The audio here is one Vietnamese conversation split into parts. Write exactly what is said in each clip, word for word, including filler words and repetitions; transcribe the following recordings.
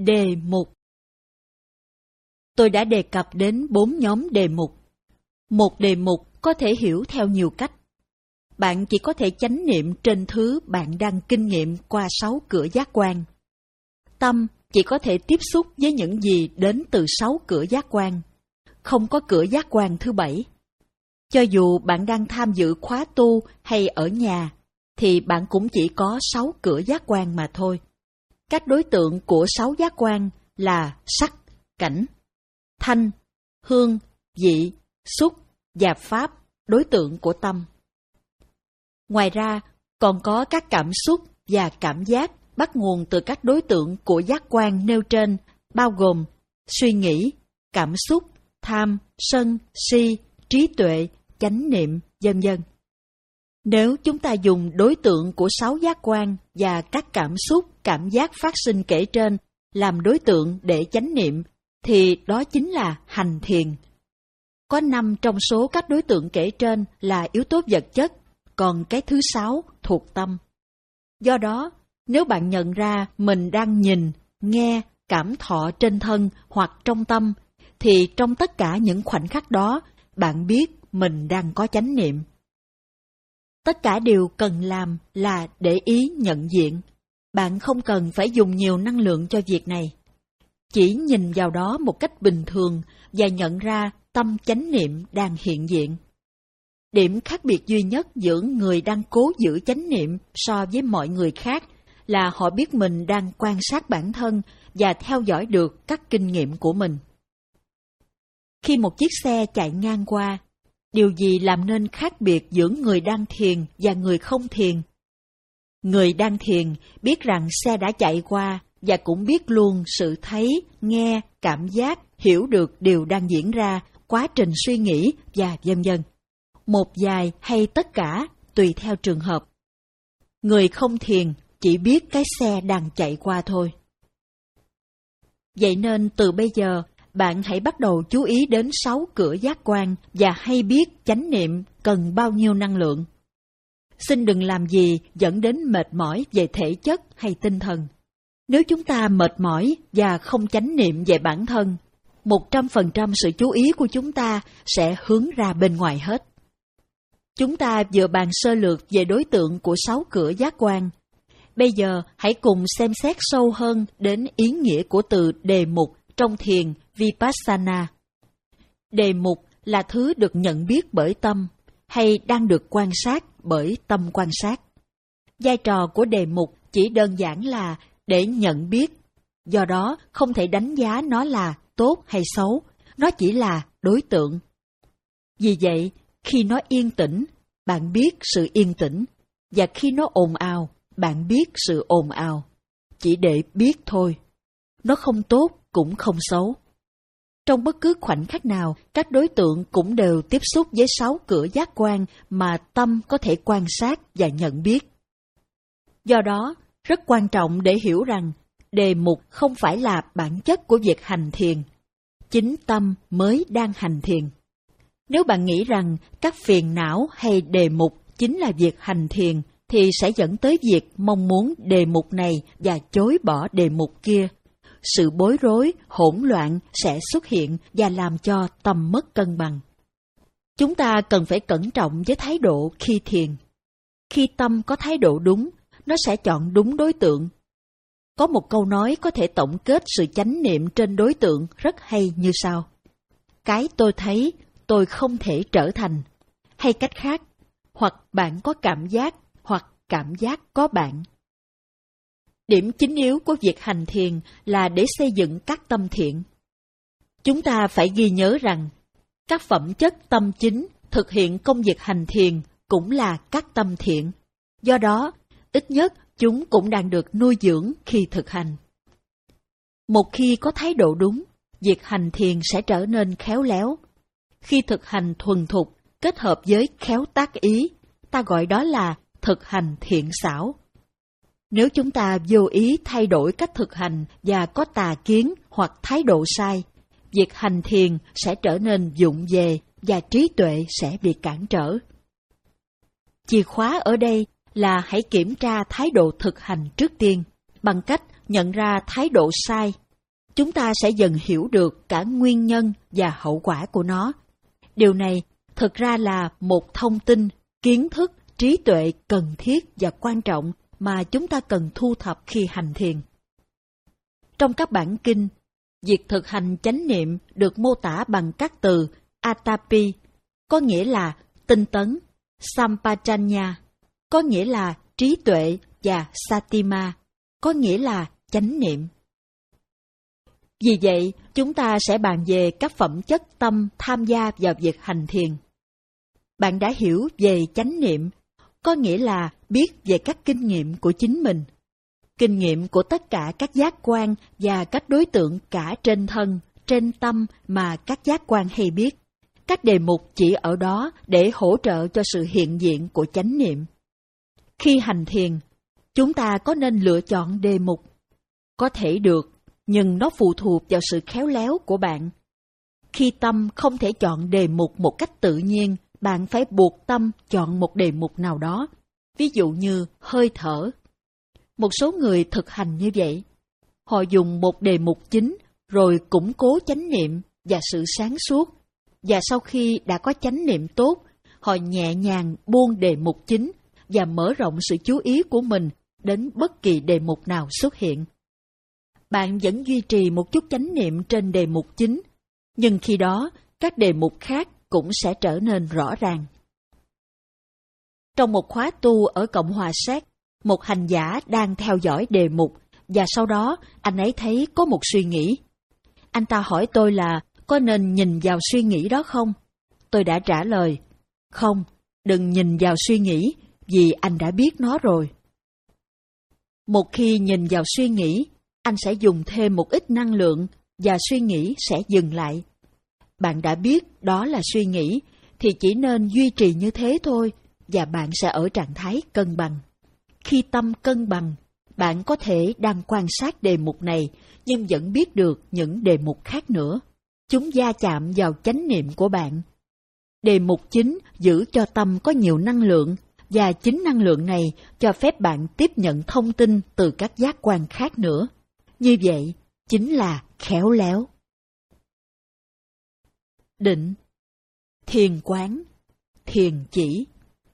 Đề mục. Tôi đã đề cập đến bốn nhóm đề mục. Một đề mục có thể hiểu theo nhiều cách. Bạn chỉ có thể chánh niệm trên thứ bạn đang kinh nghiệm qua sáu cửa giác quan. Tâm chỉ có thể tiếp xúc với những gì đến từ sáu cửa giác quan. Không có cửa giác quan thứ bảy. Cho dù bạn đang tham dự khóa tu hay ở nhà, thì bạn cũng chỉ có sáu cửa giác quan mà thôi. Các đối tượng của sáu giác quan là sắc, cảnh, thanh, hương, vị, xúc và pháp, đối tượng của tâm. Ngoài ra, còn có các cảm xúc và cảm giác bắt nguồn từ các đối tượng của giác quan nêu trên, bao gồm suy nghĩ, cảm xúc, tham, sân, si, trí tuệ, chánh niệm, vân vân. Nếu chúng ta dùng đối tượng của sáu giác quan và các cảm xúc, cảm giác phát sinh kể trên làm đối tượng để chánh niệm, thì đó chính là hành thiền. Có năm trong số các đối tượng kể trên là yếu tố vật chất, còn cái thứ sáu thuộc tâm. Do đó, nếu bạn nhận ra mình đang nhìn, nghe, cảm thọ trên thân hoặc trong tâm, thì trong tất cả những khoảnh khắc đó, bạn biết mình đang có chánh niệm. Tất cả điều cần làm là để ý nhận diện. Bạn không cần phải dùng nhiều năng lượng cho việc này. Chỉ nhìn vào đó một cách bình thường và nhận ra tâm chánh niệm đang hiện diện. Điểm khác biệt duy nhất giữa người đang cố giữ chánh niệm so với mọi người khác là họ biết mình đang quan sát bản thân và theo dõi được các kinh nghiệm của mình. Khi một chiếc xe chạy ngang qua, điều gì làm nên khác biệt giữa người đang thiền và người không thiền? Người đang thiền biết rằng xe đã chạy qua và cũng biết luôn sự thấy, nghe, cảm giác, hiểu được điều đang diễn ra, quá trình suy nghĩ và vân vân. Một vài hay tất cả, tùy theo trường hợp. Người không thiền chỉ biết cái xe đang chạy qua thôi. Vậy nên từ bây giờ, bạn hãy bắt đầu chú ý đến sáu cửa giác quan và hay biết chánh niệm cần bao nhiêu năng lượng. Xin đừng làm gì dẫn đến mệt mỏi về thể chất hay tinh thần. Nếu chúng ta mệt mỏi và không chánh niệm về bản thân, một trăm phần trăm sự chú ý của chúng ta sẽ hướng ra bên ngoài hết. Chúng ta vừa bàn sơ lược về đối tượng của sáu cửa giác quan. Bây giờ hãy cùng xem xét sâu hơn đến ý nghĩa của từ đề mục trong thiền Vipassana. Đề mục là thứ được nhận biết bởi tâm, hay đang được quan sát bởi tâm quan sát. Vai trò của đề mục chỉ đơn giản là để nhận biết, do đó không thể đánh giá nó là tốt hay xấu, nó chỉ là đối tượng. Vì vậy, khi nó yên tĩnh, bạn biết sự yên tĩnh, và khi nó ồn ào, bạn biết sự ồn ào. Chỉ để biết thôi. Nó không tốt cũng không xấu. Trong bất cứ khoảnh khắc nào, các đối tượng cũng đều tiếp xúc với sáu cửa giác quan mà tâm có thể quan sát và nhận biết. Do đó, rất quan trọng để hiểu rằng đề mục không phải là bản chất của việc hành thiền. Chính tâm mới đang hành thiền. Nếu bạn nghĩ rằng các phiền não hay đề mục chính là việc hành thiền, thì sẽ dẫn tới việc mong muốn đề mục này và chối bỏ đề mục kia. Sự bối rối, hỗn loạn sẽ xuất hiện và làm cho tâm mất cân bằng. Chúng ta cần phải cẩn trọng với thái độ khi thiền. Khi tâm có thái độ đúng, nó sẽ chọn đúng đối tượng. Có một câu nói có thể tổng kết sự chánh niệm trên đối tượng rất hay như sau. Cái tôi thấy, tôi không thể trở thành. Hay cách khác, hoặc bạn có cảm giác, hoặc cảm giác có bạn. Điểm chính yếu của việc hành thiền là để xây dựng các tâm thiện. Chúng ta phải ghi nhớ rằng, các phẩm chất tâm chính thực hiện công việc hành thiền cũng là các tâm thiện. Do đó, ít nhất chúng cũng đang được nuôi dưỡng khi thực hành. Một khi có thái độ đúng, việc hành thiền sẽ trở nên khéo léo. Khi thực hành thuần thục, kết hợp với khéo tác ý, ta gọi đó là thực hành thiện xảo. Nếu chúng ta vô ý thay đổi cách thực hành và có tà kiến hoặc thái độ sai, việc hành thiền sẽ trở nên vụng về và trí tuệ sẽ bị cản trở. Chìa khóa ở đây là hãy kiểm tra thái độ thực hành trước tiên, bằng cách nhận ra thái độ sai chúng ta sẽ dần hiểu được cả nguyên nhân và hậu quả của nó. Điều này thực ra là một thông tin, kiến thức, trí tuệ cần thiết và quan trọng mà chúng ta cần thu thập khi hành thiền. Trong các bản kinh, việc thực hành chánh niệm được mô tả bằng các từ atapi, có nghĩa là tinh tấn, sampajanya, có nghĩa là trí tuệ, và satima, có nghĩa là chánh niệm. Vì vậy, chúng ta sẽ bàn về các phẩm chất tâm tham gia vào việc hành thiền. Bạn đã hiểu về chánh niệm, có nghĩa là biết về các kinh nghiệm của chính mình, kinh nghiệm của tất cả các giác quan và các đối tượng cả trên thân, trên tâm mà các giác quan hay biết. Các đề mục chỉ ở đó để hỗ trợ cho sự hiện diện của chánh niệm. Khi hành thiền, chúng ta có nên lựa chọn đề mục? Có thể được, nhưng nó phụ thuộc vào sự khéo léo của bạn. Khi tâm không thể chọn đề mục một cách tự nhiên, bạn phải buộc tâm chọn một đề mục nào đó. Ví dụ như hơi thở. Một số người thực hành như vậy. Họ dùng một đề mục chính, rồi củng cố chánh niệm và sự sáng suốt. Và sau khi đã có chánh niệm tốt, họ nhẹ nhàng buông đề mục chính và mở rộng sự chú ý của mình đến bất kỳ đề mục nào xuất hiện. Bạn vẫn duy trì một chút chánh niệm trên đề mục chính, nhưng khi đó các đề mục khác cũng sẽ trở nên rõ ràng. Trong một khóa tu ở Cộng hòa Séc, một hành giả đang theo dõi đề mục và sau đó anh ấy thấy có một suy nghĩ. Anh ta hỏi tôi là có nên nhìn vào suy nghĩ đó không? Tôi đã trả lời, không, đừng nhìn vào suy nghĩ, vì anh đã biết nó rồi. Một khi nhìn vào suy nghĩ, anh sẽ dùng thêm một ít năng lượng và suy nghĩ sẽ dừng lại. Bạn đã biết đó là suy nghĩ, thì chỉ nên duy trì như thế thôi, và bạn sẽ ở trạng thái cân bằng. Khi tâm cân bằng, bạn có thể đang quan sát đề mục này, nhưng vẫn biết được những đề mục khác nữa. Chúng va chạm vào chánh niệm của bạn. Đề mục chính giữ cho tâm có nhiều năng lượng, và chính năng lượng này cho phép bạn tiếp nhận thông tin từ các giác quan khác nữa. Như vậy, chính là khéo léo. Định, thiền quán, thiền chỉ.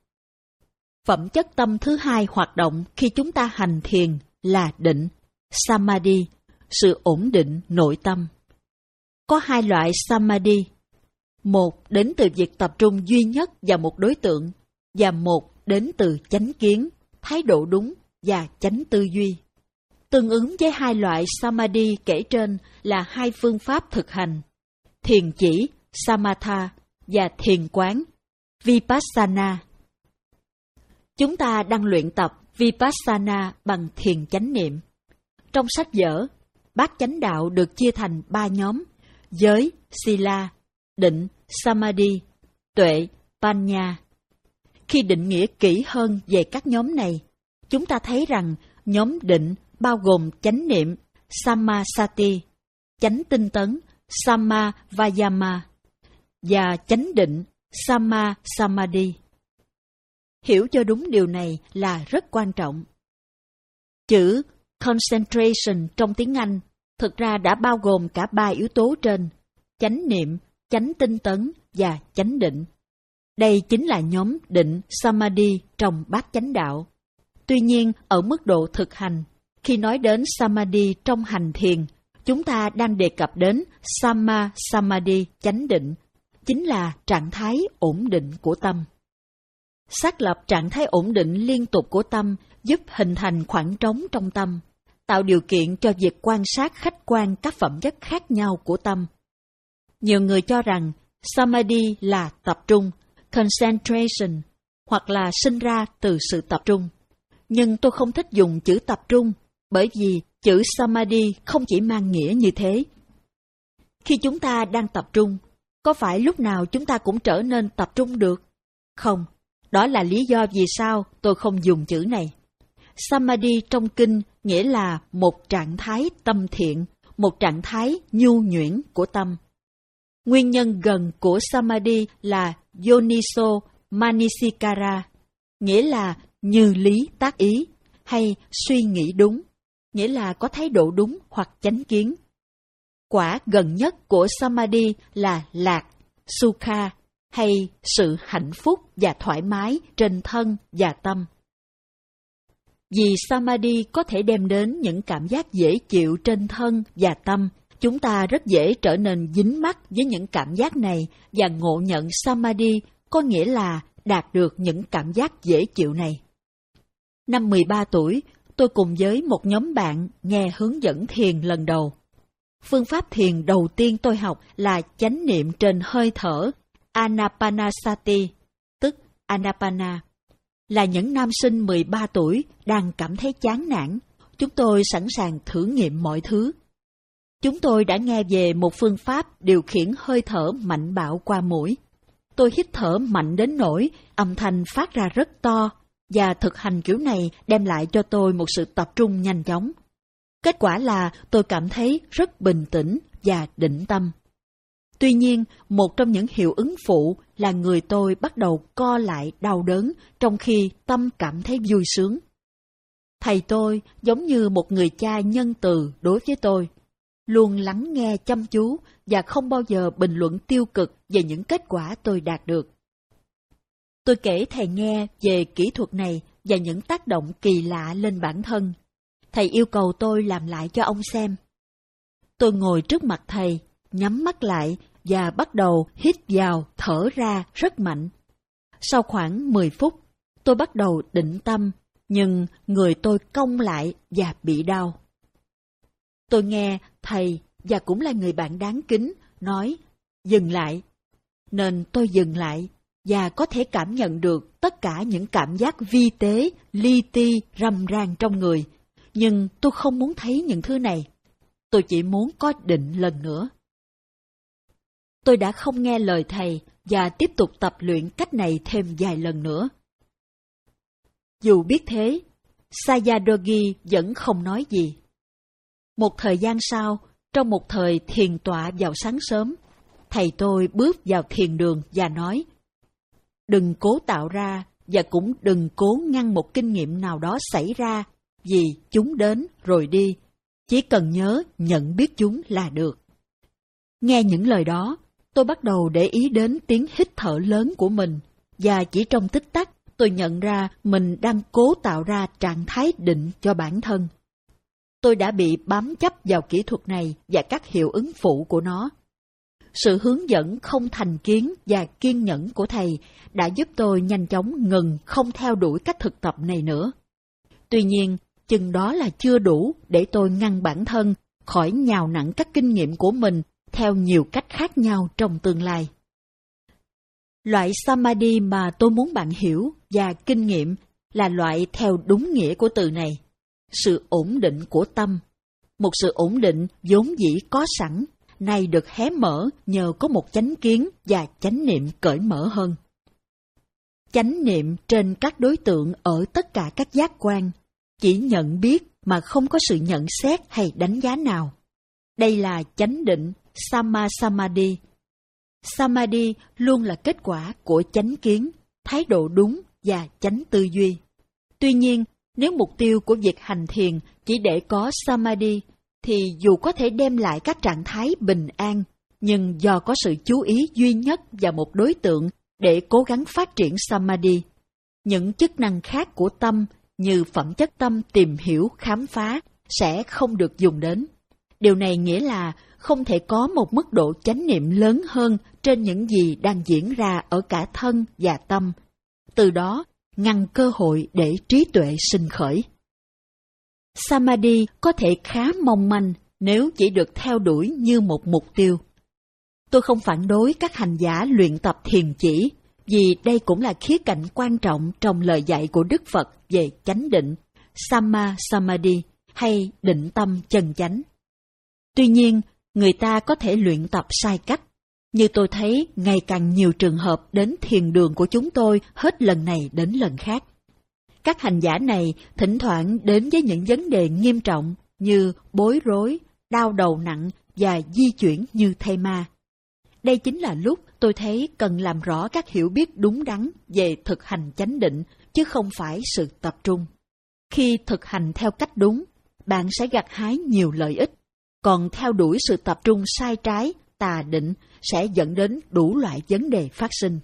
Phẩm chất tâm thứ hai hoạt động khi chúng ta hành thiền là định, samadhi, sự ổn định nội tâm. Có hai loại samadhi. Một đến từ việc tập trung duy nhất vào một đối tượng, và một đến từ chánh kiến, thái độ đúng và chánh tư duy. Tương ứng với hai loại samadhi kể trên là hai phương pháp thực hành: thiền chỉ, samatha, và thiền quán, vipassana. Chúng ta đang luyện tập vipassana bằng thiền chánh niệm. Trong sách vở, bát chánh đạo được chia thành ba nhóm: giới, sila, định, samadhi, tuệ, panya. Khi định nghĩa kỹ hơn về các nhóm này, chúng ta thấy rằng nhóm định bao gồm chánh niệm, sammasati, chánh tinh tấn, sammavayama, và chánh định, sammasamadhi. Hiểu cho đúng điều này là rất quan trọng. Chữ concentration trong tiếng Anh thực ra đã bao gồm cả ba yếu tố trên: chánh niệm, chánh tinh tấn và chánh định. Đây chính là nhóm định samadhi trong bát chánh đạo. Tuy nhiên, ở mức độ thực hành, khi nói đến samadhi trong hành thiền, chúng ta đang đề cập đến samma samadhi chánh định, chính là trạng thái ổn định của tâm. Xác lập trạng thái ổn định liên tục của tâm giúp hình thành khoảng trống trong tâm, tạo điều kiện cho việc quan sát khách quan các phẩm chất khác nhau của tâm. Nhiều người cho rằng samadhi là tập trung, concentration, hoặc là sinh ra từ sự tập trung. Nhưng tôi không thích dùng chữ tập trung, bởi vì chữ samadhi không chỉ mang nghĩa như thế. Khi chúng ta đang tập trung, có phải lúc nào chúng ta cũng trở nên tập trung được? Không, đó là lý do vì sao tôi không dùng chữ này. Samadhi trong kinh nghĩa là một trạng thái tâm thiện, một trạng thái nhu nhuyễn của tâm. Nguyên nhân gần của samadhi là yoniso manasikara, nghĩa là như lý tác ý, hay suy nghĩ đúng, nghĩa là có thái độ đúng hoặc chánh kiến. Quả gần nhất của Samadhi là lạc, Sukha, hay sự hạnh phúc và thoải mái trên thân và tâm. Vì Samadhi có thể đem đến những cảm giác dễ chịu trên thân và tâm, chúng ta rất dễ trở nên dính mắc với những cảm giác này và ngộ nhận Samadhi có nghĩa là đạt được những cảm giác dễ chịu này. Năm mười ba tuổi, tôi cùng với một nhóm bạn nghe hướng dẫn thiền lần đầu. Phương pháp thiền đầu tiên tôi học là chánh niệm trên hơi thở, Anapanasati, tức Anapana. Là những nam sinh mười ba tuổi đang cảm thấy chán nản, chúng tôi sẵn sàng thử nghiệm mọi thứ. Chúng tôi đã nghe về một phương pháp điều khiển hơi thở mạnh bạo qua mũi. Tôi hít thở mạnh đến nỗi âm thanh phát ra rất to, và thực hành kiểu này đem lại cho tôi một sự tập trung nhanh chóng. Kết quả là tôi cảm thấy rất bình tĩnh và định tâm. Tuy nhiên, một trong những hiệu ứng phụ là người tôi bắt đầu co lại đau đớn trong khi tâm cảm thấy vui sướng. Thầy tôi giống như một người cha nhân từ đối với tôi, luôn lắng nghe chăm chú và không bao giờ bình luận tiêu cực về những kết quả tôi đạt được. Tôi kể thầy nghe về kỹ thuật này và những tác động kỳ lạ lên bản thân. Thầy yêu cầu tôi làm lại cho ông xem. Tôi ngồi trước mặt thầy, nhắm mắt lại và bắt đầu hít vào, thở ra rất mạnh. Sau khoảng mười phút, tôi bắt đầu định tâm, nhưng người tôi cong lại và bị đau. Tôi nghe thầy, và cũng là người bạn đáng kính, nói dừng lại. Nên tôi dừng lại và có thể cảm nhận được tất cả những cảm giác vi tế, li ti, râm ran trong người. Nhưng tôi không muốn thấy những thứ này. Tôi chỉ muốn có định lần nữa. Tôi đã không nghe lời thầy và tiếp tục tập luyện cách này thêm vài lần nữa. Dù biết thế, Sayadaw vẫn không nói gì. Một thời gian sau, trong một thời thiền tọa vào sáng sớm, thầy tôi bước vào thiền đường và nói: đừng cố tạo ra và cũng đừng cố ngăn một kinh nghiệm nào đó xảy ra, vì chúng đến rồi đi. Chỉ cần nhớ nhận biết chúng là được. Nghe những lời đó, tôi bắt đầu để ý đến tiếng hít thở lớn của mình, và chỉ trong tích tắc tôi nhận ra mình đang cố tạo ra trạng thái định cho bản thân. Tôi đã bị bám chấp vào kỹ thuật này và các hiệu ứng phụ của nó. Sự hướng dẫn không thành kiến và kiên nhẫn của thầy đã giúp tôi nhanh chóng ngừng không theo đuổi cách thực tập này nữa. Tuy nhiên, chừng đó là chưa đủ để tôi ngăn bản thân khỏi nhào nặn các kinh nghiệm của mình theo nhiều cách khác nhau trong tương lai. Loại Samadhi mà tôi muốn bạn hiểu và kinh nghiệm là loại theo đúng nghĩa của từ này, sự ổn định của tâm. Một sự ổn định vốn dĩ có sẵn, nay được hé mở nhờ có một chánh kiến và chánh niệm cởi mở hơn. Chánh niệm trên các đối tượng ở tất cả các giác quan, chỉ nhận biết mà không có sự nhận xét hay đánh giá nào. Đây là chánh định, Samma Samadhi. Samadhi luôn là kết quả của chánh kiến, thái độ đúng và chánh tư duy. Tuy nhiên, nếu mục tiêu của việc hành thiền chỉ để có Samadhi, thì dù có thể đem lại các trạng thái bình an, nhưng do có sự chú ý duy nhất vào một đối tượng để cố gắng phát triển Samadhi, những chức năng khác của tâm như phẩm chất tâm tìm hiểu, khám phá sẽ không được dùng đến. Điều này nghĩa là không thể có một mức độ chánh niệm lớn hơn trên những gì đang diễn ra ở cả thân và tâm. Từ đó, ngăn cơ hội để trí tuệ sinh khởi. Samadhi có thể khá mong manh nếu chỉ được theo đuổi như một mục tiêu. Tôi không phản đối các hành giả luyện tập thiền chỉ, vì đây cũng là khía cạnh quan trọng trong lời dạy của Đức Phật về chánh định, Samma Samadhi hay định tâm chân chánh. Tuy nhiên, người ta có thể luyện tập sai cách. Như tôi thấy ngày càng nhiều trường hợp đến thiền đường của chúng tôi hết lần này đến lần khác. Các hành giả này thỉnh thoảng đến với những vấn đề nghiêm trọng như bối rối, đau đầu nặng và di chuyển như thây ma. Đây chính là lúc tôi thấy cần làm rõ các hiểu biết đúng đắn về thực hành chánh định, chứ không phải sự tập trung. Khi thực hành theo cách đúng, bạn sẽ gặt hái nhiều lợi ích. còn theo đuổi sự tập trung sai trái, tà định sẽ dẫn đến đủ loại vấn đề phát sinh.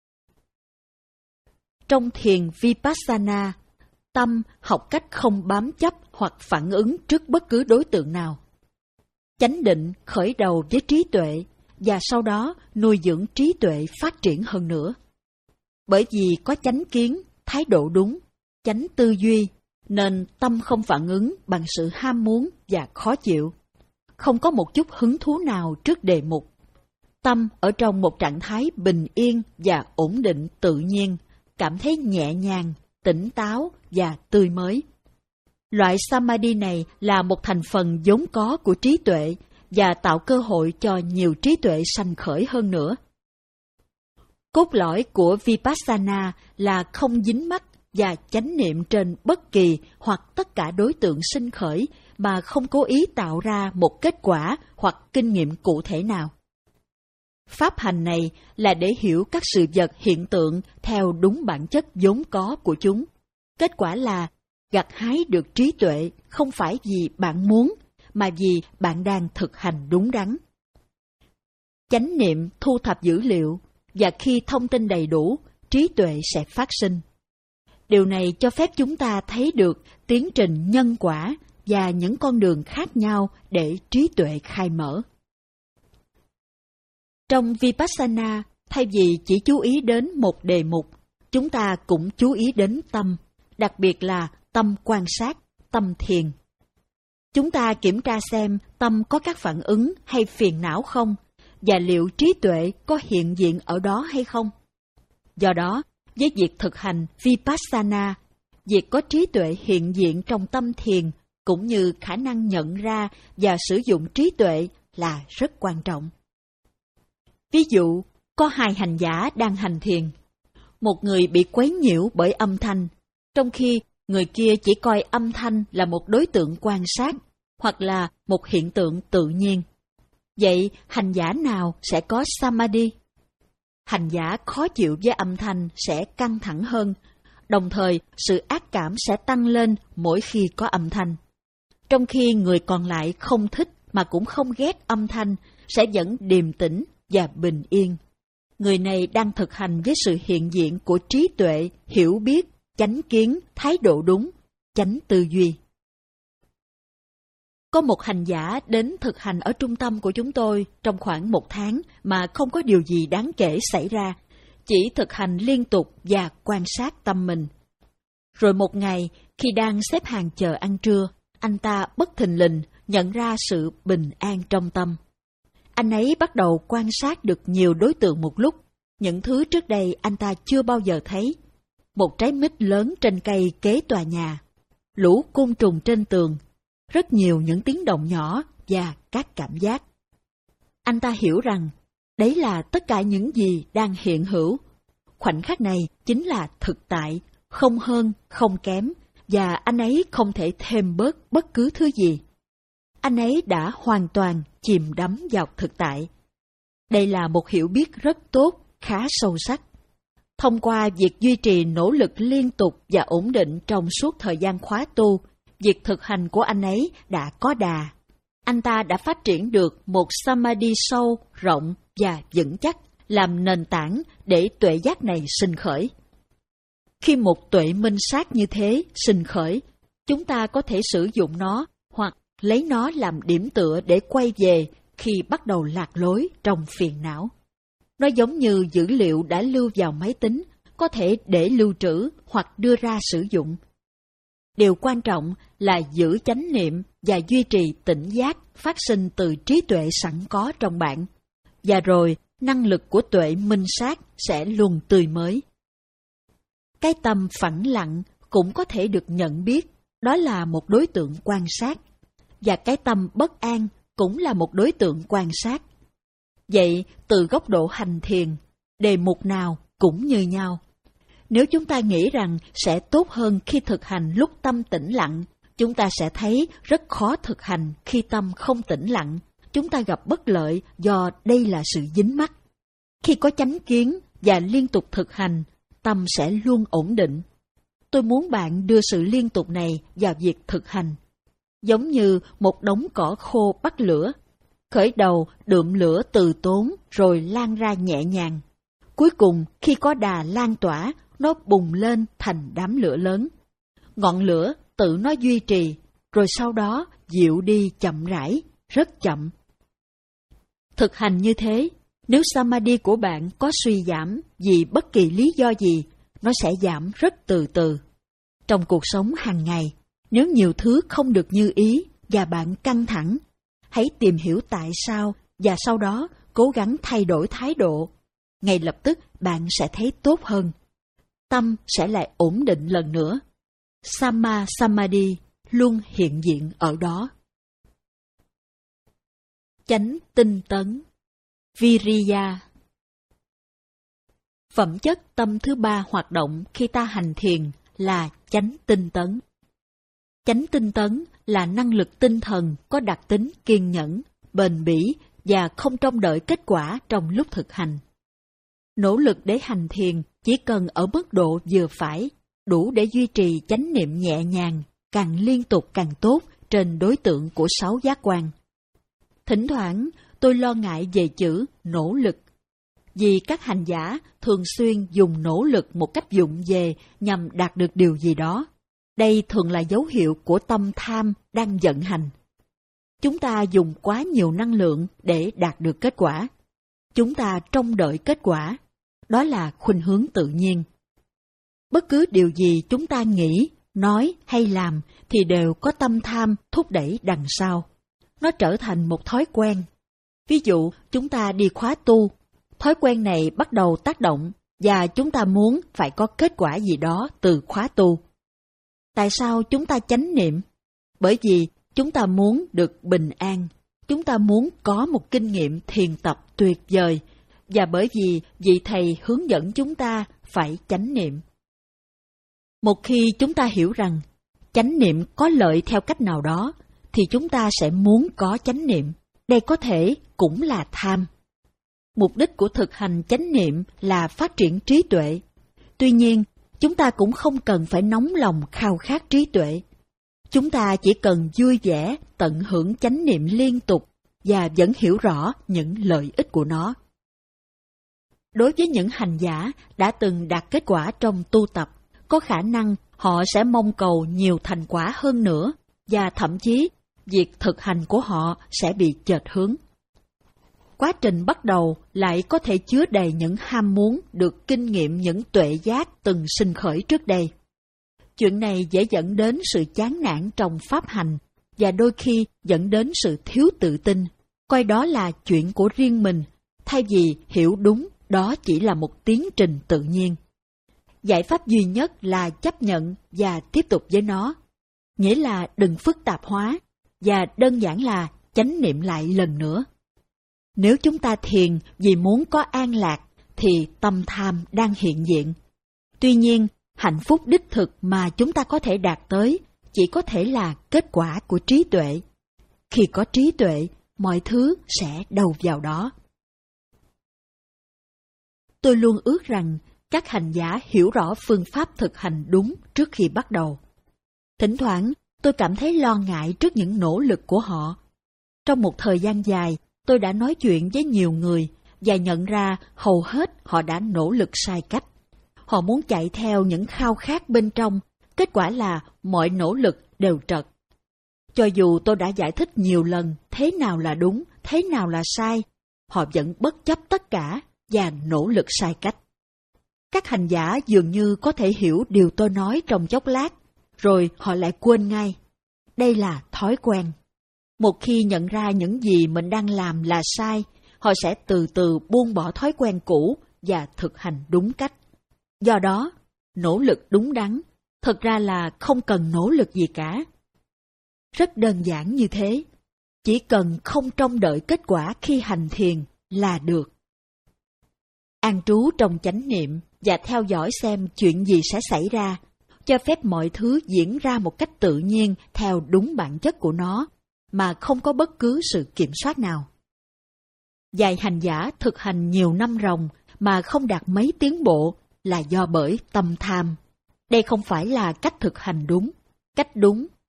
Trong thiền Vipassana, tâm học cách không bám chấp hoặc phản ứng trước bất cứ đối tượng nào. Chánh định khởi đầu với trí tuệ và sau đó nuôi dưỡng trí tuệ phát triển hơn nữa. Bởi vì có chánh kiến, thái độ đúng, chánh tư duy, nên tâm không phản ứng bằng sự ham muốn và khó chịu. Không có một chút hứng thú nào trước đề mục. Tâm ở trong một trạng thái bình yên và ổn định tự nhiên, cảm thấy nhẹ nhàng, tỉnh táo và tươi mới. Loại Samadhi này là một thành phần vốn có của trí tuệ và tạo cơ hội cho nhiều trí tuệ sanh khởi hơn nữa. Cốt lõi của Vipassana là không dính mắc và chánh niệm trên bất kỳ hoặc tất cả đối tượng sinh khởi mà không cố ý tạo ra một kết quả hoặc kinh nghiệm cụ thể nào. Pháp hành này là để hiểu các sự vật hiện tượng theo đúng bản chất vốn có của chúng. Kết quả là gặt hái được trí tuệ không phải vì bạn muốn, mà vì bạn đang thực hành đúng đắn. Chánh niệm thu thập dữ liệu, và khi thông tin đầy đủ, trí tuệ sẽ phát sinh. Điều này cho phép chúng ta thấy được tiến trình nhân quả và những con đường khác nhau để trí tuệ khai mở. Trong Vipassana, thay vì chỉ chú ý đến một đề mục, chúng ta cũng chú ý đến tâm, đặc biệt là tâm quan sát, tâm thiền. Chúng ta kiểm tra xem tâm có các phản ứng hay phiền não không, và liệu trí tuệ có hiện diện ở đó hay không. Do đó, với việc thực hành Vipassana, việc có trí tuệ hiện diện trong tâm thiền cũng như khả năng nhận ra và sử dụng trí tuệ là rất quan trọng. Ví dụ, có hai hành giả đang hành thiền. Một người bị quấy nhiễu bởi âm thanh, trong khi người kia chỉ coi âm thanh là một đối tượng quan sát hoặc là một hiện tượng tự nhiên. Vậy, hành giả nào sẽ có Samadhi? Hành giả khó chịu với âm thanh sẽ căng thẳng hơn, đồng thời sự ác cảm sẽ tăng lên mỗi khi có âm thanh. Trong khi người còn lại không thích mà cũng không ghét âm thanh, sẽ vẫn điềm tĩnh và bình yên. Người này đang thực hành với sự hiện diện của trí tuệ, hiểu biết, chánh kiến, thái độ đúng, chánh tư duy. Có một hành giả đến thực hành ở trung tâm của chúng tôi trong khoảng một tháng mà không có điều gì đáng kể xảy ra, chỉ thực hành liên tục và quan sát tâm mình. Rồi một ngày, khi đang xếp hàng chờ ăn trưa, anh ta bất thình lình nhận ra sự bình an trong tâm. Anh ấy bắt đầu quan sát được nhiều đối tượng một lúc, những thứ trước đây anh ta chưa bao giờ thấy. Một trái mít lớn trên cây kế tòa nhà, lũ côn trùng trên tường, rất nhiều những tiếng động nhỏ và các cảm giác. Anh ta hiểu rằng đấy là tất cả những gì đang hiện hữu. Khoảnh khắc này chính là thực tại, không hơn, không kém, và anh ấy không thể thêm bớt bất cứ thứ gì. Anh ấy đã hoàn toàn chìm đắm vào thực tại. Đây là một hiểu biết rất tốt, khá sâu sắc. Thông qua việc duy trì nỗ lực liên tục và ổn định trong suốt thời gian khóa tu, việc thực hành của anh ấy đã có đà. Anh ta đã phát triển được một Samadhi sâu, rộng và vững chắc, làm nền tảng để tuệ giác này sinh khởi. Khi một tuệ minh sát như thế sinh khởi, chúng ta có thể sử dụng nó hoặc lấy nó làm điểm tựa để quay về khi bắt đầu lạc lối trong phiền não. Nó giống như dữ liệu đã lưu vào máy tính, có thể để lưu trữ hoặc đưa ra sử dụng. Điều quan trọng là giữ chánh niệm và duy trì tỉnh giác phát sinh từ trí tuệ sẵn có trong bạn. Và rồi, năng lực của tuệ minh sát sẽ luôn tươi mới. Cái tâm phẳng lặng cũng có thể được nhận biết, đó là một đối tượng quan sát. Và cái tâm bất an cũng là một đối tượng quan sát. Vậy, từ góc độ hành thiền, đề mục nào cũng như nhau. Nếu chúng ta nghĩ rằng sẽ tốt hơn khi thực hành lúc tâm tĩnh lặng, chúng ta sẽ thấy rất khó thực hành khi tâm không tĩnh lặng. Chúng ta gặp bất lợi do đây là sự dính mắc. Khi có chánh kiến và liên tục thực hành, tâm sẽ luôn ổn định. Tôi muốn bạn đưa sự liên tục này vào việc thực hành. giống như một đống cỏ khô bắt lửa. Khởi đầu đượm lửa từ tốn rồi lan ra nhẹ nhàng. Cuối cùng khi có đà lan tỏa, nó bùng lên thành đám lửa lớn. Ngọn lửa tự nó duy trì, rồi sau đó dịu đi chậm rãi, rất chậm. Thực hành như thế, nếu samadhi của bạn có suy giảm vì bất kỳ lý do gì, nó sẽ giảm rất từ từ. Trong cuộc sống hàng ngày, nếu nhiều thứ không được như ý và bạn căng thẳng, hãy tìm hiểu tại sao và sau đó cố gắng thay đổi thái độ. Ngay lập tức bạn sẽ thấy tốt hơn. Tâm sẽ lại ổn định lần nữa. Samma Samadhi luôn hiện diện ở đó. Chánh tinh tấn, Viriya. Phẩm chất tâm thứ ba hoạt động khi ta hành thiền là chánh tinh tấn. Chánh tinh tấn là năng lực tinh thần có đặc tính kiên nhẫn, bền bỉ và không trông đợi kết quả trong lúc thực hành. Nỗ lực để hành thiền chỉ cần ở mức độ vừa phải, đủ để duy trì chánh niệm nhẹ nhàng, càng liên tục càng tốt trên đối tượng của sáu giác quan. Thỉnh thoảng, tôi lo ngại về chữ nỗ lực, vì các hành giả thường xuyên dùng nỗ lực một cách vụng về nhằm đạt được điều gì đó. Đây thường là dấu hiệu của tâm tham đang vận hành. Chúng ta dùng quá nhiều năng lượng để đạt được kết quả. Chúng ta trông đợi kết quả. Đó là khuynh hướng tự nhiên. Bất cứ điều gì chúng ta nghĩ, nói hay làm thì đều có tâm tham thúc đẩy đằng sau. Nó trở thành một thói quen. Ví dụ, chúng ta đi khóa tu. Thói quen này bắt đầu tác động và chúng ta muốn phải có kết quả gì đó từ khóa tu. Tại sao chúng ta chánh niệm? Bởi vì chúng ta muốn được bình an. Chúng ta muốn có một kinh nghiệm thiền tập tuyệt vời. Và bởi vì vị thầy hướng dẫn chúng ta phải chánh niệm. Một khi chúng ta hiểu rằng chánh niệm có lợi theo cách nào đó, thì chúng ta sẽ muốn có chánh niệm. Đây có thể cũng là tham. Mục đích của thực hành chánh niệm là phát triển trí tuệ. Tuy nhiên, chúng ta cũng không cần phải nóng lòng khao khát trí tuệ. Chúng ta chỉ cần vui vẻ, tận hưởng chánh niệm liên tục và vẫn hiểu rõ những lợi ích của nó. Đối với những hành giả đã từng đạt kết quả trong tu tập, có khả năng họ sẽ mong cầu nhiều thành quả hơn nữa, và thậm chí việc thực hành của họ sẽ bị chệch hướng. Quá trình bắt đầu lại có thể chứa đầy những ham muốn được kinh nghiệm những tuệ giác từng sinh khởi trước đây. Chuyện này dễ dẫn đến sự chán nản trong pháp hành, và đôi khi dẫn đến sự thiếu tự tin, coi đó là chuyện của riêng mình, thay vì hiểu đúng đó chỉ là một tiến trình tự nhiên. Giải pháp duy nhất là chấp nhận và tiếp tục với nó, nghĩa là đừng phức tạp hóa, và đơn giản là chánh niệm lại lần nữa. Nếu chúng ta thiền vì muốn có an lạc, thì tâm tham đang hiện diện. Tuy nhiên, hạnh phúc đích thực mà chúng ta có thể đạt tới chỉ có thể là kết quả của trí tuệ. Khi có trí tuệ, mọi thứ sẽ đầu vào đó. Tôi luôn ước rằng các hành giả hiểu rõ phương pháp thực hành đúng trước khi bắt đầu. Thỉnh thoảng, tôi cảm thấy lo ngại trước những nỗ lực của họ. Trong một thời gian dài, tôi đã nói chuyện với nhiều người và nhận ra hầu hết họ đã nỗ lực sai cách. Họ muốn chạy theo những khao khát bên trong, kết quả là mọi nỗ lực đều trật. Cho dù tôi đã giải thích nhiều lần thế nào là đúng, thế nào là sai, họ vẫn bất chấp tất cả và nỗ lực sai cách. Các hành giả dường như có thể hiểu điều tôi nói trong chốc lát, rồi họ lại quên ngay. Đây là thói quen. Một khi nhận ra những gì mình đang làm là sai, họ sẽ từ từ buông bỏ thói quen cũ và thực hành đúng cách. Do đó, nỗ lực đúng đắn, thật ra là không cần nỗ lực gì cả. Rất đơn giản như thế, chỉ cần không trông đợi kết quả khi hành thiền là được. An trú trong chánh niệm và theo dõi xem chuyện gì sẽ xảy ra, cho phép mọi thứ diễn ra một cách tự nhiên theo đúng bản chất của nó, mà không có bất cứ sự kiểm soát nào. Vài hành giả thực hành nhiều năm ròng mà không đạt mấy tiến bộ là do bởi tâm tham. Đây không phải là cách thực hành đúng. Cách đúng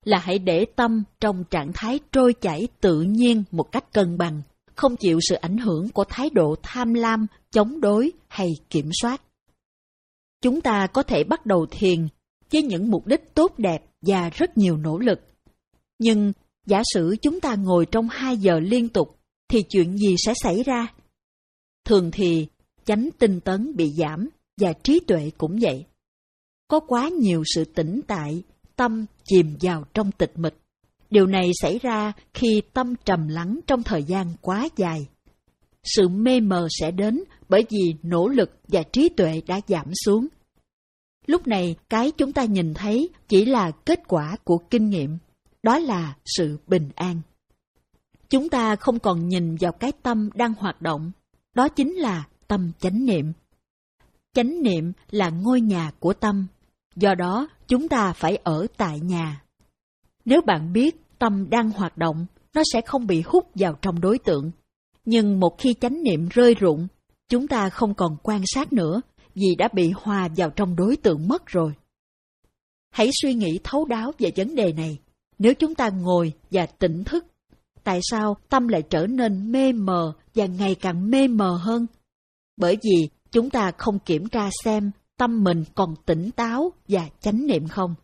là hãy để tâm trong trạng thái trôi chảy tự nhiên một cách cân bằng, không chịu sự ảnh hưởng của thái độ tham lam, chống đối hay kiểm soát. Chúng ta có thể bắt đầu thiền với những mục đích tốt đẹp và rất nhiều nỗ lực. Nhưng giả sử chúng ta ngồi trong hai giờ liên tục, thì chuyện gì sẽ xảy ra? Thường thì chánh tinh tấn bị giảm và trí tuệ cũng vậy. Có quá nhiều sự tĩnh tại, tâm chìm vào trong tịch mịch. Điều này xảy ra khi tâm trầm lắng trong thời gian quá dài. Sự mê mờ sẽ đến bởi vì nỗ lực và trí tuệ đã giảm xuống. Lúc này, cái chúng ta nhìn thấy chỉ là kết quả của kinh nghiệm, đó là sự bình an. Chúng ta không còn nhìn vào cái tâm đang hoạt động, đó chính là tâm chánh niệm. Chánh niệm là ngôi nhà của tâm, do đó chúng ta phải ở tại nhà. Nếu bạn biết tâm đang hoạt động, nó sẽ không bị hút vào trong đối tượng. Nhưng một khi chánh niệm rơi rụng, chúng ta không còn quan sát nữa, vì đã bị hòa vào trong đối tượng mất rồi. Hãy suy nghĩ thấu đáo về vấn đề này. Nếu chúng ta ngồi và tỉnh thức, tại sao tâm lại trở nên mê mờ và ngày càng mê mờ hơn? Bởi vì chúng ta không kiểm tra xem tâm mình còn tỉnh táo và chánh niệm không.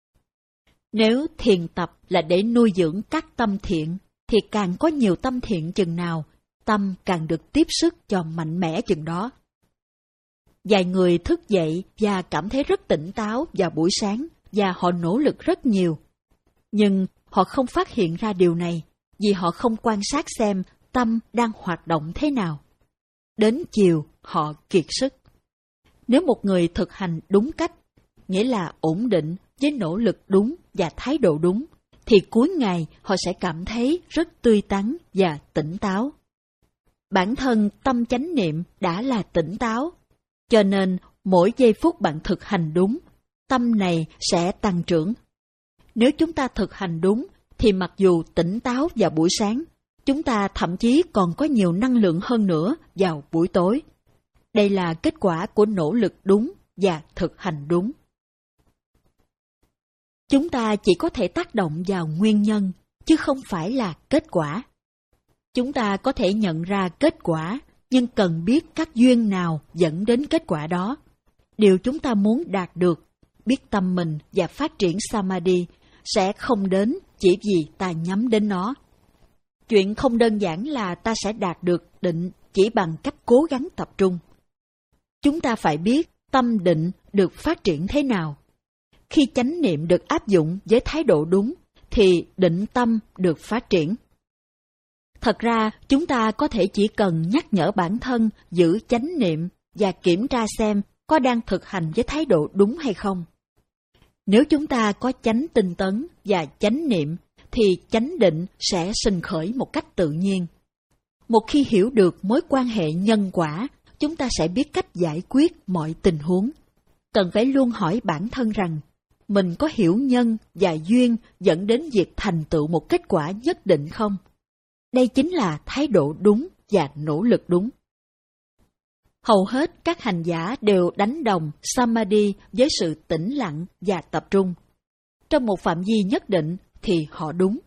Nếu thiền tập là để nuôi dưỡng các tâm thiện, thì càng có nhiều tâm thiện chừng nào, tâm càng được tiếp sức cho mạnh mẽ chừng đó. Vài người thức dậy và cảm thấy rất tỉnh táo vào buổi sáng và họ nỗ lực rất nhiều. Nhưng họ không phát hiện ra điều này vì họ không quan sát xem tâm đang hoạt động thế nào. Đến chiều họ kiệt sức. Nếu một người thực hành đúng cách, nghĩa là ổn định với nỗ lực đúng và thái độ đúng, thì cuối ngày họ sẽ cảm thấy rất tươi tắn và tỉnh táo. Bản thân tâm chánh niệm đã là tỉnh táo, cho nên mỗi giây phút bạn thực hành đúng, tâm này sẽ tăng trưởng. Nếu chúng ta thực hành đúng, thì mặc dù tỉnh táo vào buổi sáng, chúng ta thậm chí còn có nhiều năng lượng hơn nữa vào buổi tối. Đây là kết quả của nỗ lực đúng và thực hành đúng. Chúng ta chỉ có thể tác động vào nguyên nhân, chứ không phải là kết quả. Chúng ta có thể nhận ra kết quả, nhưng cần biết các duyên nào dẫn đến kết quả đó. Điều chúng ta muốn đạt được, biết tâm mình và phát triển Samadhi, sẽ không đến chỉ vì ta nhắm đến nó. Chuyện không đơn giản là ta sẽ đạt được định chỉ bằng cách cố gắng tập trung. Chúng ta phải biết tâm định được phát triển thế nào. Khi chánh niệm được áp dụng với thái độ đúng, thì định tâm được phát triển. Thật ra, chúng ta có thể chỉ cần nhắc nhở bản thân giữ chánh niệm và kiểm tra xem có đang thực hành với thái độ đúng hay không. Nếu chúng ta có chánh tinh tấn và chánh niệm, thì chánh định sẽ sinh khởi một cách tự nhiên. Một khi hiểu được mối quan hệ nhân quả, chúng ta sẽ biết cách giải quyết mọi tình huống. Cần phải luôn hỏi bản thân rằng, mình có hiểu nhân và duyên dẫn đến việc thành tựu một kết quả nhất định không? Đây chính là thái độ đúng và nỗ lực đúng. Hầu hết các hành giả đều đánh đồng Samadhi với sự tĩnh lặng và tập trung. Trong một phạm vi nhất định thì họ đúng.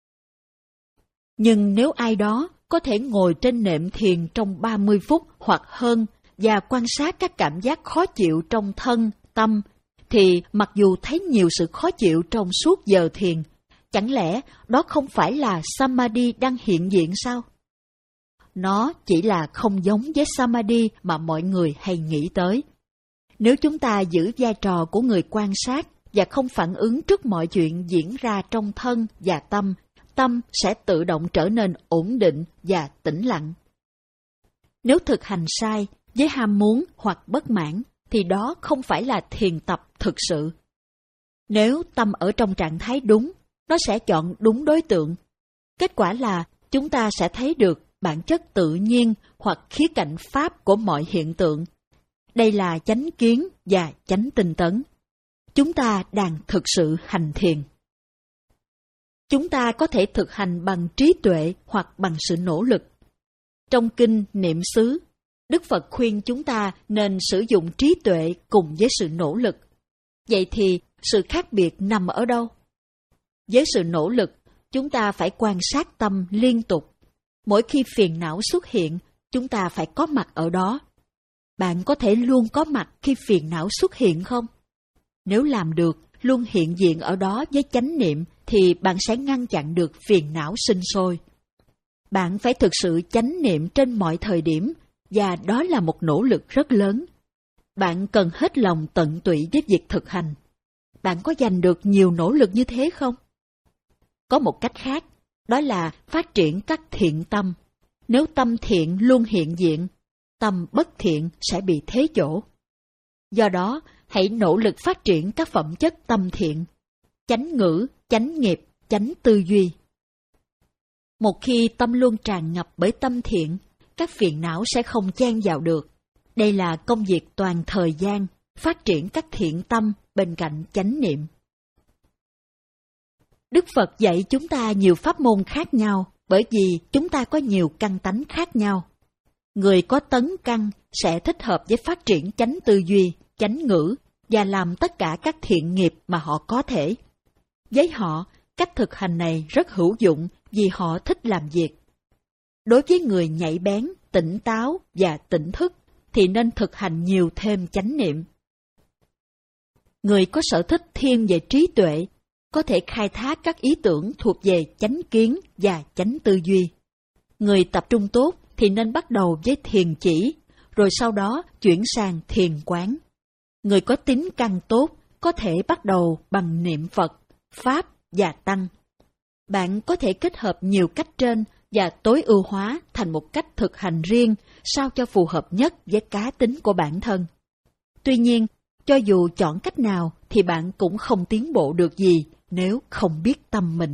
Nhưng nếu ai đó có thể ngồi trên nệm thiền trong ba mươi phút hoặc hơn và quan sát các cảm giác khó chịu trong thân, tâm, thì mặc dù thấy nhiều sự khó chịu trong suốt giờ thiền, chẳng lẽ đó không phải là Samadhi đang hiện diện sao? Nó chỉ là không giống với Samadhi mà mọi người hay nghĩ tới. Nếu chúng ta giữ vai trò của người quan sát và không phản ứng trước mọi chuyện diễn ra trong thân và tâm, tâm sẽ tự động trở nên ổn định và tĩnh lặng. Nếu thực hành sai với ham muốn hoặc bất mãn, thì đó không phải là thiền tập thực sự. Nếu tâm ở trong trạng thái đúng, nó sẽ chọn đúng đối tượng. Kết quả là chúng ta sẽ thấy được bản chất tự nhiên hoặc khía cạnh pháp của mọi hiện tượng. Đây là chánh kiến và chánh tinh tấn. Chúng ta đang thực sự hành thiền. Chúng ta có thể thực hành bằng trí tuệ hoặc bằng sự nỗ lực. Trong kinh Niệm xứ, Đức Phật khuyên chúng ta nên sử dụng trí tuệ cùng với sự nỗ lực. Vậy thì sự khác biệt nằm ở đâu? Với sự nỗ lực, chúng ta phải quan sát tâm liên tục. Mỗi khi phiền não xuất hiện, chúng ta phải có mặt ở đó. Bạn có thể luôn có mặt khi phiền não xuất hiện không? Nếu làm được, luôn hiện diện ở đó với chánh niệm, thì bạn sẽ ngăn chặn được phiền não sinh sôi. Bạn phải thực sự chánh niệm trên mọi thời điểm, và đó là một nỗ lực rất lớn. Bạn cần hết lòng tận tụy với việc thực hành. Bạn có dành được nhiều nỗ lực như thế không? Có một cách khác, đó là phát triển các thiện tâm. Nếu tâm thiện luôn hiện diện, tâm bất thiện sẽ bị thế chỗ. Do đó, hãy nỗ lực phát triển các phẩm chất tâm thiện, chánh ngữ, chánh nghiệp, chánh tư duy. Một khi tâm luôn tràn ngập bởi tâm thiện, các phiền não sẽ không chen vào được. Đây là công việc toàn thời gian, phát triển các thiện tâm bên cạnh chánh niệm. Đức Phật dạy chúng ta nhiều pháp môn khác nhau, bởi vì chúng ta có nhiều căn tánh khác nhau. Người có tấn căn sẽ thích hợp với phát triển chánh tư duy, chánh ngữ và làm tất cả các thiện nghiệp mà họ có thể. Với họ, cách thực hành này rất hữu dụng vì họ thích làm việc. Đối với người nhạy bén, tỉnh táo và tỉnh thức, thì nên thực hành nhiều thêm chánh niệm. Người có sở thích thiên về trí tuệ, có thể khai thác các ý tưởng thuộc về chánh kiến và chánh tư duy. Người tập trung tốt thì nên bắt đầu với thiền chỉ, rồi sau đó chuyển sang thiền quán. Người có tính căn tốt có thể bắt đầu bằng niệm Phật, Pháp và Tăng. Bạn có thể kết hợp nhiều cách trên và tối ưu hóa thành một cách thực hành riêng sao cho phù hợp nhất với cá tính của bản thân. Tuy nhiên, cho dù chọn cách nào thì bạn cũng không tiến bộ được gì nếu không biết tâm mình.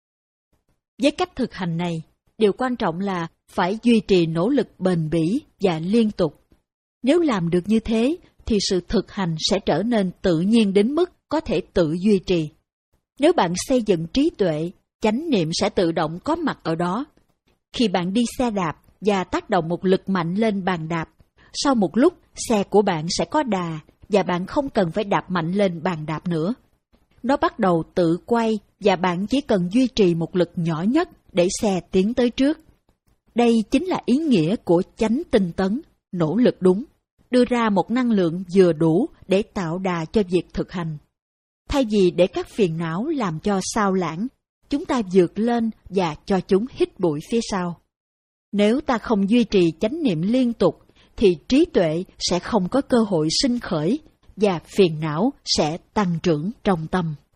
Với cách thực hành này, điều quan trọng là phải duy trì nỗ lực bền bỉ và liên tục. Nếu làm được như thế, thì sự thực hành sẽ trở nên tự nhiên đến mức có thể tự duy trì. Nếu bạn xây dựng trí tuệ, chánh niệm sẽ tự động có mặt ở đó. Khi bạn đi xe đạp và tác động một lực mạnh lên bàn đạp, sau một lúc xe của bạn sẽ có đà và bạn không cần phải đạp mạnh lên bàn đạp nữa. Nó bắt đầu tự quay và bạn chỉ cần duy trì một lực nhỏ nhất để xe tiến tới trước. Đây chính là ý nghĩa của chánh tinh tấn, nỗ lực đúng, đưa ra một năng lượng vừa đủ để tạo đà cho việc thực hành. Thay vì để các phiền não làm cho sao lãng, chúng ta vượt lên và cho chúng hít bụi phía sau. Nếu ta không duy trì chánh niệm liên tục, thì trí tuệ sẽ không có cơ hội sinh khởi và phiền não sẽ tăng trưởng trong tâm.